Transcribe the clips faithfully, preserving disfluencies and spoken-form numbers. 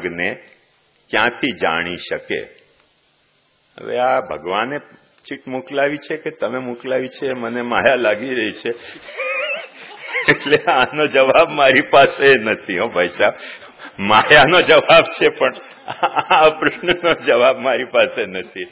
માર્ગને ક્યાંથી જાણી શકે? હવે આ ભગવાને ચીટ મોકલાવી છે કે તમે મોકલાવી છે? મને માયા લાગી રહી છે, એટલે આનો જવાબ મારી પાસે નથી. હો ભાઈ સાહેબ, માયાનો જવાબ છે, પણ આ પ્રશ્નનો જવાબ મારી પાસે નથી.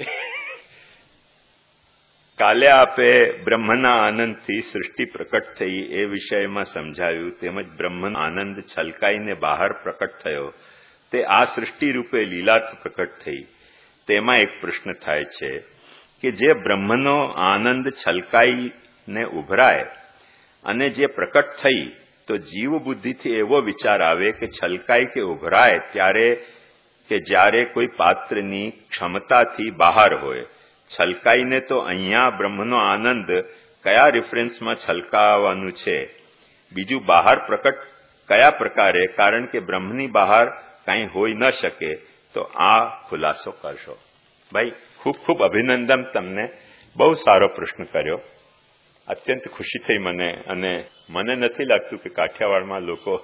કાલે આપે બ્રહ્મના આનંદથી સૃષ્ટિ પ્રકટ થઈ એ વિષયમાં સમજાવ્યું, તેમજ બ્રહ્મનો આનંદ છલકાઈને બહાર પ્રકટ થયો તે આ સૃષ્ટિ રૂપે લીલાથી પ્રકટ થઈ. તેમાં એક પ્રશ્ન થાય છે કે જે બ્રહ્મનો આનંદ છલકાઈને ઉભરાય અને જે પ્રકટ થઈ, તો જીવ બુદ્ધિથી એવો વિચાર આવે કે છલકાય કે ઉભરાય ત્યારે કે જ્યારે કોઈ પાત્રની ક્ષમતાથી બહાર હોય. છલકાઈને તો અહીંયા બ્રહ્મનો આનંદ કયા રિફરન્સમાં છલકાવાનું છે? બીજું બહાર પ્રકટ કયા પ્રકારે? કારણ કે બ્રહ્મની બહાર કાંઈ હોઈ ન શકે. તો આ ખુલાસો કરશો. ભાઈ, ખૂબ ખૂબ અભિનંદન તમને. બહુ સારો પ્રશ્ન કર્યો. અત્યંત ખુશી થઈ મને. અને મને નથી લાગતું કે કાઠિયાવાડમાં લોકો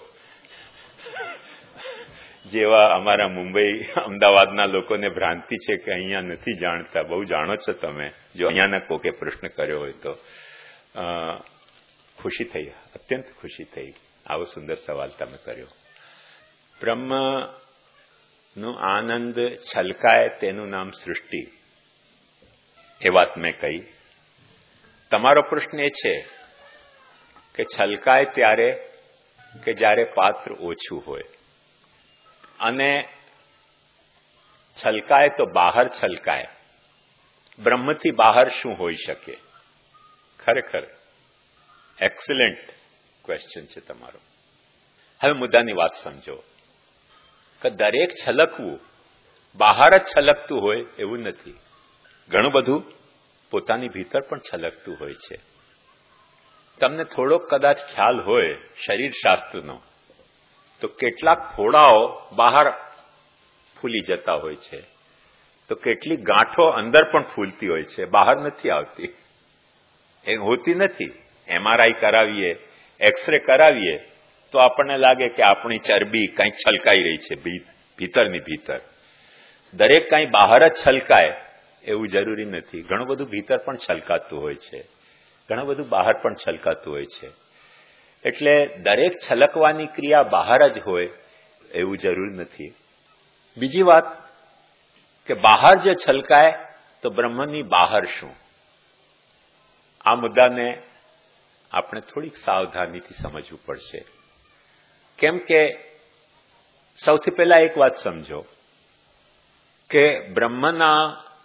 જેવા અમારા મુંબઈ અમદાવાદના લોકોને ભ્રાંતિ છે કે અહીંયા નથી જાણતા. બહુ જાણો છો તમે, જો અહીંયાના કોકે પ્રશ્ન કર્યો હોય તો. ખુશી થઈ, અત્યંત ખુશી થઈ. આવો સુંદર સવાલ તમે કર્યો. બ્રહ્મનો આનંદ છલકાય તેનું નામ સૃષ્ટિ, એ વાત મેં કહી. તમારો પ્રશ્ન એ છે કે છલકાય ત્યારે કે જ્યારે પાત્ર ઓછું હોય, અને છલકાય તો બહાર છલકાય. બ્રહ્મથી બહાર શું હોઈ શકે? ખરેખર એક્સલન્ટ ક્વેશ્ચન છે તમારો. હવે મુદ્દાની વાત સમજો કે દરેક છલકવું બહાર જ છલકતું હોય એવું નથી. ઘણું બધું પોતાની ભીતર પણ છલકતું હોય છે. તમને થોડોક કદાચ ખ્યાલ હોય શરીરશાસ્ત્રનો, તો કેટલાક ફોડાઓ બહાર ફૂલી જતા હોય છે, તો કેટલીક ગાંઠો અંદર પણ ફૂલતી હોય છે, બહાર નથી આવતી. એ હોતી નથી. એમઆરઆઈ કરાવીએ, એક્સરે કરાવીએ તો આપણને લાગે કે આપણી ચરબી કંઈક છલકાઈ રહી છે ભીતરની ભીતર. દરેક કંઈ બહાર જ છલકાય એવું જરૂરી નથી. ઘણું બધું ભીતર પણ છલકાતું હોય છે, ઘણું બધું બહાર પણ છલકાતું હોય છે. એટલે દરેક છલકવાની ક્રિયા બહાર જ હોય એવું જરૂર નથી. બીજી વાત કે બહાર જે છલકાય તો બ્રહ્મની બહાર શું? આ મુદ્દાને આપણે થોડીક સાવધાનીથી સમજવું પડશે. કેમ કે સૌથી પહેલા એક વાત સમજો કે બ્રહ્મના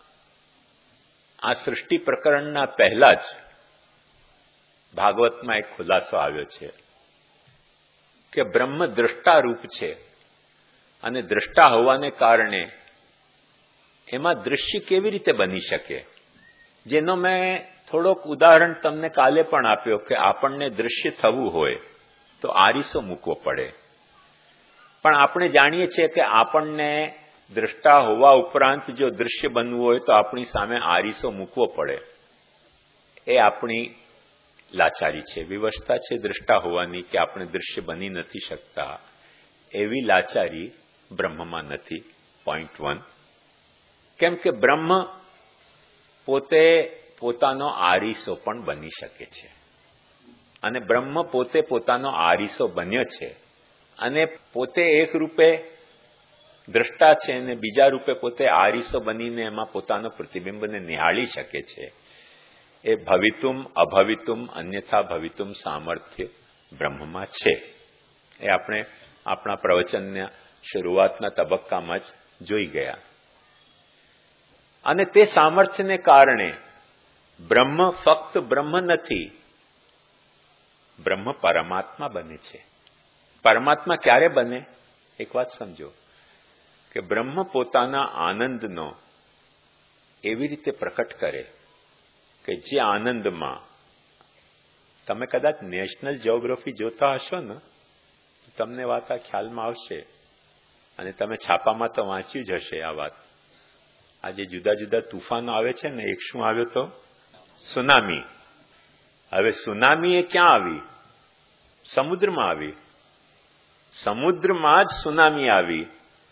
આ સૃષ્ટિ પ્રકરણના પહેલા જ ભાગવતમાં એક ખુલાસો આવ્યો છે કે બ્રહ્મ દ્રષ્ટા રૂપ છે, અને દ્રષ્ટા હોવાને કારણે એમાં દૃશ્ય કેવી રીતે બની શકે? જેનો મેં થોડોક ઉદાહરણ તમને કાલે પણ આપ્યો કે આપણને દૃશ્ય થવું હોય તો આરીસો મૂકવો પડે. પણ આપણે જાણીએ છીએ કે આપણને દ્રષ્ટા હોવા ઉપરાંત જો દૃશ્ય બનવું હોય તો આપણી સામે આરીસો મૂકવો પડે. એ આપણી લાચારી છે, વિવશતા છે દ્રષ્ટા હોવાની, કે આપણે દૃશ્ય બની નથી શકતા. એવી લાચારી બ્રહ્મમાં નથી. Point one. કેમ કે બ્રહ્મ પોતે પોતાનો આરીસો પણ બની શકે છે, અને બ્રહ્મ પોતે પોતાનો આરીસો બન્યો છે, અને પોતે એક રૂપે દ્રષ્ટા છે અને બીજા રૂપે પોતે આરીસો બનીને એમાં પોતાનો પ્રતિબિંબને નિહાળી શકે છે. એ ભવિતુમ અભવિતુમ અન્યથા ભવિતુમ સામર્થ્ય બ્રહ્મમાં છે. એ આપણે આપણા પ્રવચનના શરૂઆતના તબક્કામાં જ જોઈ ગયા. અને તે સામર્થ્યને કારણે બ્રહ્મ ફક્ત બ્રહ્મ નથી, બ્રહ્મ પરમાત્મા બને છે. પરમાત્મા ક્યારે બને? એક વાત સમજો કે બ્રહ્મ પોતાના આનંદનો એવી રીતે પ્રકટ કરે કે જે આનંદમાં તમે કદાચ નેશનલ જીઓગ્રાફી જોતા હશો ને, તમને વાત આ ખ્યાલમાં આવશે, અને તમે છાપામાં તો વાંચ્યું જ હશે આ વાત. આ જે જુદા જુદા તુફાનો આવે છે ને, એક શું આવ્યો તો સુનામી. હવે સુનામી એ ક્યાં આવી? સમુદ્રમાં આવી. સમુદ્રમાં જ સુનામી આવી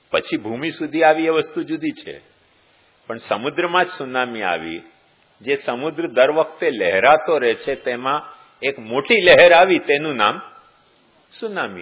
પછી ભૂમિ સુધી આવી એ વસ્તુ જુદી છે, પણ સમુદ્રમાં જ સુનામી આવી, જે સમુદ્ર દર વખતે લહેરાતો રહે છે, તેમાં એક મોટી લહેર આવી, તેનું નામ સુનામી.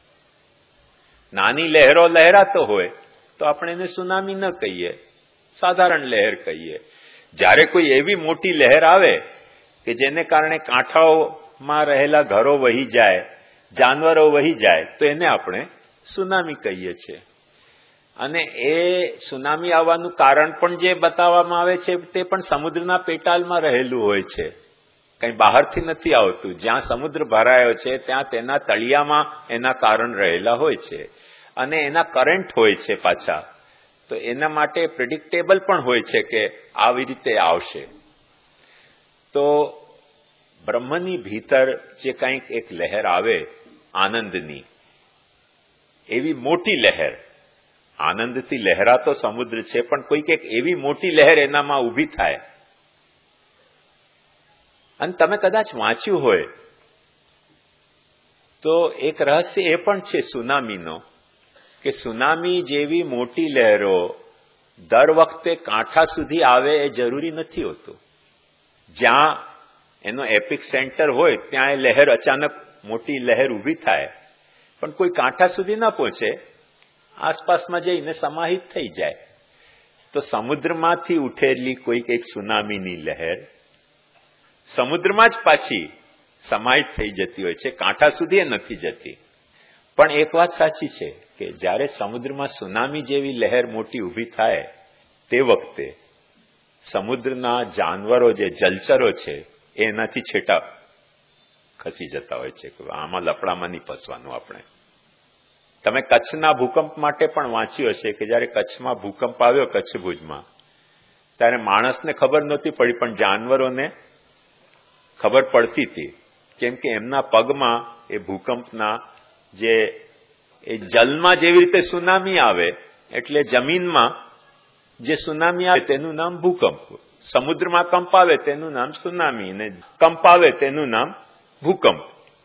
નાની લહેરો લહેરાતો હોય તો આપણે એને સુનામી ન કહીએ, સાધારણ લહેર કહીએ. જ્યારે કોઈ એવી મોટી લહેર આવે કે જેને કારણે કાંઠાઓમાં રહેલા ઘરો વહી જાય, જાનવરો વહી જાય, તો એને આપણે સુનામી કહીએ છીએ. અને એ સુનામી આવવાનું કારણ પણ જે બતાવવામાં આવે છે તે પણ સમુદ્રના પેટાલમાં રહેલું હોય છે, કંઈ બહારથી નથી આવતું. જ્યાં સમુદ્ર ભરાયો છે ત્યાં તેના તળિયામાં એના કારણ રહેલા હોય છે, અને એના કરંટ હોય છે પાછા, તો એના માટે પ્રિડિક્ટેબલ પણ હોય છે કે આવી રીતે આવશે. તો બ્રહ્મની ભીતર જે કંઈક એક લહેર આવે આનંદની, એવી મોટી લહેર, આનંદથી લહેરાતો સમુદ્ર છે, પણ કોઈક એક એવી મોટી લહેર એનામાં ઊભી થાય. અને તમે કદાચ વાંચ્યું હોય તો એક રહસ્ય એ પણ છે સુનામીનો, કે સુનામી જેવી મોટી લહેરો દર વખતે કાંઠા સુધી આવે એ જરૂરી નથી હોતું. જ્યાં એનો એપિક સેન્ટર હોય ત્યાં એ લહેર અચાનક મોટી લહેર ઊભી થાય, પણ કોઈ કાંઠા સુધી ન પહોંચે, આસપાસમાં જઈને સમાહિત થઈ જાય. તો સમુદ્રમાંથી ઉઠેલી કોઈક એક સુનામીની લહેર સમુદ્રમાં જ પાછી સમાહિત થઈ જતી હોય છે, કાંઠા સુધી એ નથી જતી. પણ એક વાત સાચી છે કે જ્યારે સમુદ્રમાં સુનામી જેવી લહેર મોટી ઊભી થાય તે વખતે સમુદ્રના જાનવરો, જે જલચરો છે, એ એનાથી છેટા ખસી જતા હોય છે કે આમાં લફડામાં નહીં ફસવાનું આપણે. તમે કચ્છના ભૂકંપ માટે પણ વાંચ્યું હશે કે જ્યારે કચ્છમાં ભૂકંપ આવ્યો, કચ્છ ભુજમાં, ત્યારે માણસને ખબર નહોતી પડી પણ જાનવરોને ખબર પડતી હતી, કેમ કે એમના પગમાં એ ભૂકંપના જે એ જલમાં જેવી રીતે સુનામી આવે એટલે જમીનમાં જે સુનામી આવે તેનું નામ ભૂકંપ, સમુદ્રમાં કંપ આવે તેનું નામ સુનામી, અને કંપ આવે તેનું નામ ભૂકંપ.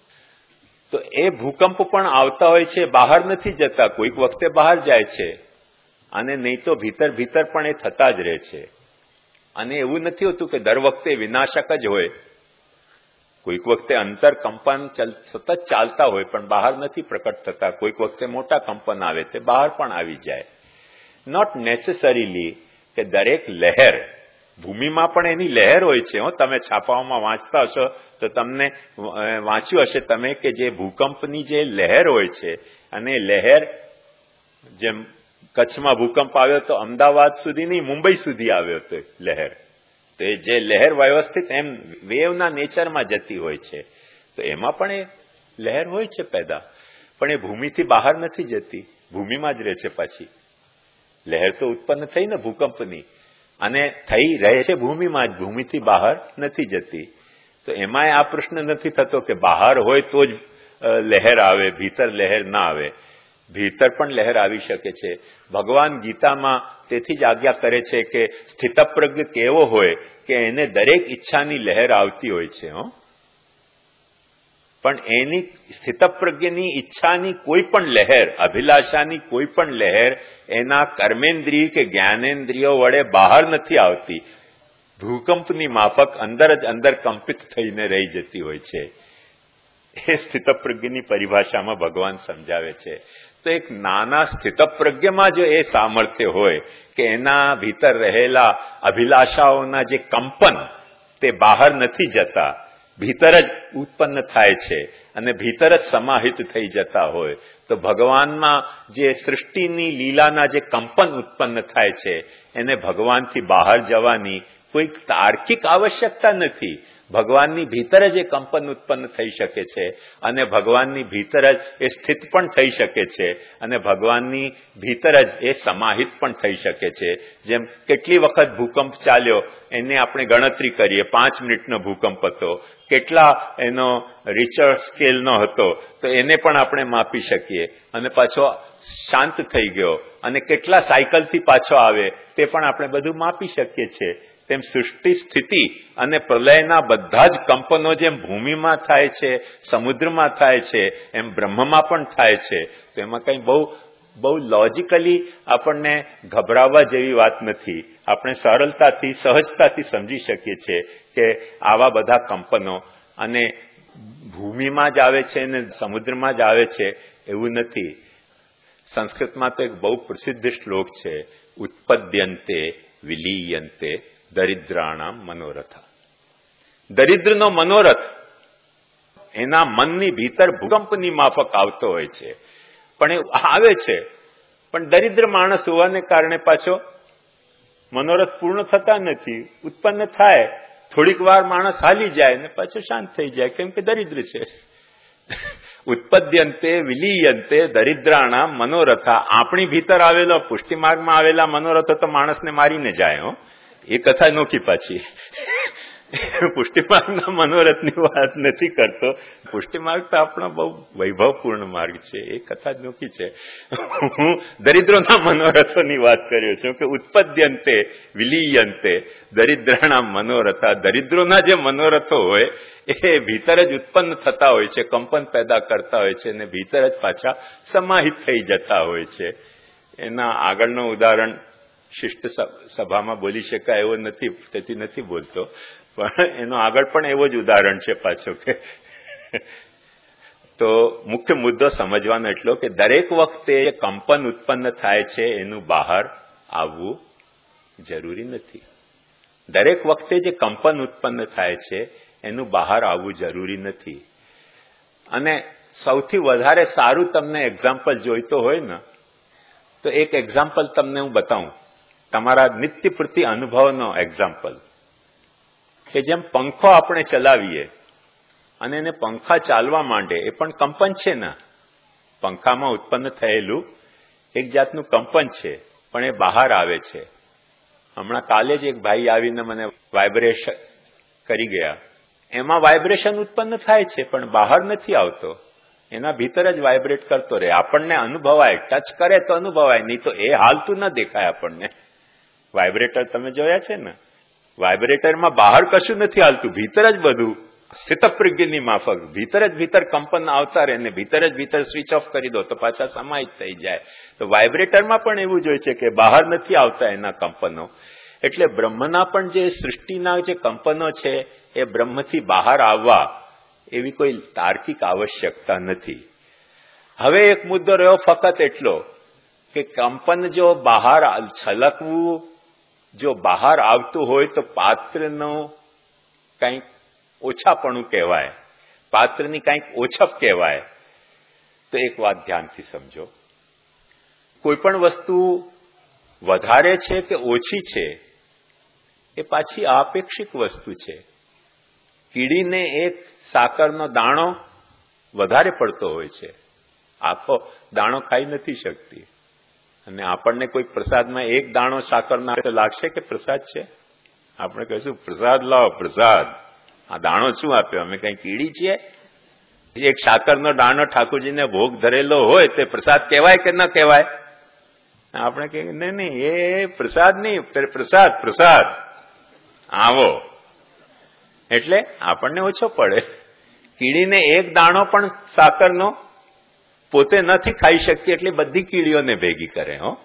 તો એ ભૂકંપ પણ આવતા હોય છે, બહાર નથી જતા, કોઈક વખતે બહાર જાય છે, અને નહીં તો ભીતર ભીતર પણ એ થતા જ રહે છે. અને એવું નથી હોતું કે દર વખતે વિનાશક જ હોય, કોઈક વખતે અંતર કંપન સતત ચાલતા હોય પણ બહાર નથી પ્રકટ થતા, કોઈક વખતે મોટા કંપન આવે તે બહાર પણ આવી જાય. નોટ નેસેસરીલી કે દરેક લહેર, ભૂમિમાં પણ એની લહેર હોય છે. તમે છાપાઓમાં વાંચતા હશો તો તમને વાંચ્યું હશે તમે કે જે ભૂકંપની જે લહેર હોય છે, અને લહેર જેમ કચ્છમાં ભૂકંપ આવ્યો તો અમદાવાદ સુધી નહીં, મુંબઈ સુધી આવ્યો હતો લહેર. તો એ જે લહેર વ્યવસ્થિત એમ વેવના નેચરમાં જતી હોય છે, તો એમાં પણ એ લહેર હોય છે પેદા, પણ એ ભૂમિથી બહાર નથી જતી, ભૂમિમાં જ રહે છે. પાછી લહેર તો ઉત્પન્ન થઈ ને ભૂકંપની, અને થઈ રહે છે ભૂમિમાં જ, ભૂમિથી બહાર નથી જતી. તો એમાંય આ પ્રશ્ન નથી થતો કે બહાર હોય તો જ લહેર આવે, ભીતર લહેર ના આવે. ભીતર પણ લહેર આવી શકે છે. ભગવાન ગીતામાં તેથી જ આજ્ઞા કરે છે કે સ્થિતપ્રજ્ઞ કેવો હોય કે એને દરેક ઈચ્છાની લહેર આવતી હોય છે. હો પણ એની સ્થિતપ્રજ્ઞની ઈચ્છાની કોઈ પણ લહેર, અભિલાષાની કોઈ પણ લહેર એના કર્મેન્દ્રિય કે જ્ઞાનેન્દ્રિયો વડે બહાર નથી આવતી, ભૂકંપની માફક અંદર જ અંદર કંપિત થઈને રહી જતી હોય છે. એ સ્થિતપ્રજ્ઞની પરિભાષામાં ભગવાન સમજાવે છે. તો એક નાના સ્થિતપ્રજ્ઞમાં જો એ સામર્થ્ય હોય કે એના ભીતર રહેલા અભિલાષાઓના જે કંપન તે બહાર નથી જતા, ભીતર જ ઉત્પન્ન થાય છે અને ભીતર જ સમાહિત થઈ જતા હોય, તો ભગવાનમાં જે સૃષ્ટિની લીલાના જે કંપન ઉત્પન્ન થાય છે એને ભગવાનથી બહાર જવાની કોઈ તાર્કિક આવશ્યકતા નથી. ભગવાનની ભીતર જ એ કંપન ઉત્પન્ન થઈ શકે છે, અને ભગવાનની ભીતર જ એ સ્થિત પણ થઈ શકે છે, અને ભગવાનની ભીતર જ એ સમાહિત પણ થઈ શકે છે. જેમ કેટલી વખત ભૂકંપ ચાલ્યો એને આપણે ગણતરી કરીએ, પાંચ મિનિટનો ભૂકંપ હતો, કેટલા એનો રિચર સ્કેલનો હતો તો એને પણ આપણે માપી શકીએ, અને પાછો શાંત થઈ ગયો અને કેટલા સાયકલથી પાછો આવે તે પણ આપણે બધું માપી શકીએ છીએ. તેમ સૃષ્ટિ સ્થિતિ અને પ્રલયના બધા જ કંપનો જેમ ભૂમિમાં થાય છે, સમુદ્રમાં થાય છે, એમ બ્રહ્મમાં પણ થાય છે. તો એમાં કંઈ બહુ બહુ લોજિકલી આપણને ગભરાવા જેવી વાત નથી. આપણે સરળતાથી સહજતાથી સમજી શકીએ છીએ કે આવા બધા કંપનો અને ભૂમિમાં જ આવે છે અને સમુદ્રમાં જ આવે છે એવું નથી. સંસ્કૃતમાં તો એક બહુ પ્રસિદ્ધ શ્લોક છે, ઉત્પદ્યંતે વિલીયંતે દરિદ્રાણામ મનોરથા. દરિદ્રનો મનોરથ એના મનની ભીતર ભૂકંપની માફક આવતો હોય છે, પણ એ આવે છે, પણ દરિદ્ર માણસ હોવાને કારણે પાછો મનોરથ પૂર્ણ થતા નથી. ઉત્પન્ન થાય, થોડીક વાર માણસ હાલી જાય ને પાછો શાંત થઈ જાય, કેમ કે દરિદ્ર છે. ઉત્પદ્યંતે વિલીયંતે દરિદ્રાણા મનોરથા. આપણી ભીતર આવેલો પુષ્ટિમાર્ગમાં આવેલા મનોરથો તો માણસને મારીને જાય. હો, એ કથા નોખી પાછી. પુષ્ટિમાર્ગના મનોરથની વાત નથી કરતો. પુષ્ટિમાર્ગ તો આપણો બહુ વૈભવપૂર્ણ માર્ગ છે, એ કથા જ નોખી છે. હું દરિદ્રોના મનોરથોની વાત કર્યો છું કે ઉત્પદ્યંતે વિલીયંતે દરિદ્રાણા મનોરથા. દરિદ્રોના જે મનોરથો હોય એ ભીતર જ ઉત્પન્ન થતા હોય છે, કંપન પેદા કરતા હોય છે અને ભીતર જ પાછા સમાહિત થઈ જતા હોય છે. એના આગળનું ઉદાહરણ શિષ્ટ સભામાં બોલી શકાય એવો નથી, તેથી નથી બોલતો, પણ એનો આગળ પણ એવો જ ઉદાહરણ છે પાછો કે તો મુખ્ય મુદ્દો સમજવાનો એટલો કે દરેક વખતે કંપન ઉત્પન્ન થાય છે એનું બહાર આવવું જરૂરી નથી. દરેક વખતે જે કંપન ઉત્પન્ન થાય છે એનું બહાર આવવું જરૂરી નથી. અને સૌથી વધારે સારું તમને એક્ઝામ્પલ જોઈતો હોય ને તો એક એક્ઝામ્પલ તમને હું બતાવું, તમારા નિત્યપૂર્તિ અનુભવનો એક્ઝામ્પલ. કે જેમ પંખો આપણે ચલાવીએ અને એને પંખા ચાલવા માંડે, એ પણ કંપન છે ને. પંખામાં ઉત્પન્ન થયેલું એક જાતનું કંપન છે, પણ એ બહાર આવે છે. હમણાં કાલે જ એક ભાઈ આવીને મને વાઇબ્રેશન કરી ગયા. એમાં વાઇબ્રેશન ઉત્પન્ન થાય છે પણ બહાર નથી આવતો, એના ભીતર જ વાઇબ્રેટ કરતો રહે. આપણને અનુભવાય, ટચ કરે તો અનુભવાય, નહીં તો એ હાલતું ન દેખાય આપણને. વાઇબ્રેટર તમે જોયા છે ને, વાઇબ્રેટરમાં બહાર કશું નથી હાલતું, ભીતર જ બધું સ્થિતપ્રજ્ઞની માફક ભીતર જ ભીતર કંપન આવતા રહે ને ભીતર જ ભીતર સ્વિચ ઓફ કરી દો તો પાછા સમાહિત થઈ જાય. તો વાઇબ્રેટરમાં પણ એવું જ હોય છે કે બહાર નથી આવતા એના કંપનો. એટલે બ્રહ્મના પણ જે સૃષ્ટિના જે કંપનો છે એ બ્રહ્મથી બહાર આવવા એવી કોઈ તાર્કિક આવશ્યકતા નથી. હવે એક મુદ્દો રહ્યો ફક્ત એટલો કે કંપન જો બહાર છલકવું જો બહાર આવતું હોય તો પાત્રનું કંઈક ઓછાપણું કહેવાય, પાત્રની કંઈક ઓછપ કહેવાય. તો એક વાત ધ્યાનથી સમજો, કોઈ પણ વસ્તુ વધારે છે કે ઓછી છે એ પાછી આપેક્ષિક વસ્તુ છે. કીડીને એક સાકરનો દાણો વધારે પડતો હોય છે, આખો દાણો ખાઈ નથી શકતી. અને આપણને કોઈ પ્રસાદમાં એક દાણો સાકરના તો લાગશે કે પ્રસાદ છે? આપણે કહીશું પ્રસાદ લાવો પ્રસાદ. આ દાણો શું આપ્યો? અમે કઈ કીડી છીએ? એક સાકરનો દાણો ઠાકોરજીને ભોગ ધરેલો હોય તે પ્રસાદ કહેવાય કે ન કહેવાય? આપણે કહીએ નહીં નહીં એ પ્રસાદ નહીં, પ્રસાદ પ્રસાદ આવો. એટલે આપણને ઓછો પડે. કીડીને એક દાણો પણ સાકરનો પોતે નથી ખાઈ શકતી એટલે બધી કીડીઓને ભેગી કરે. હો,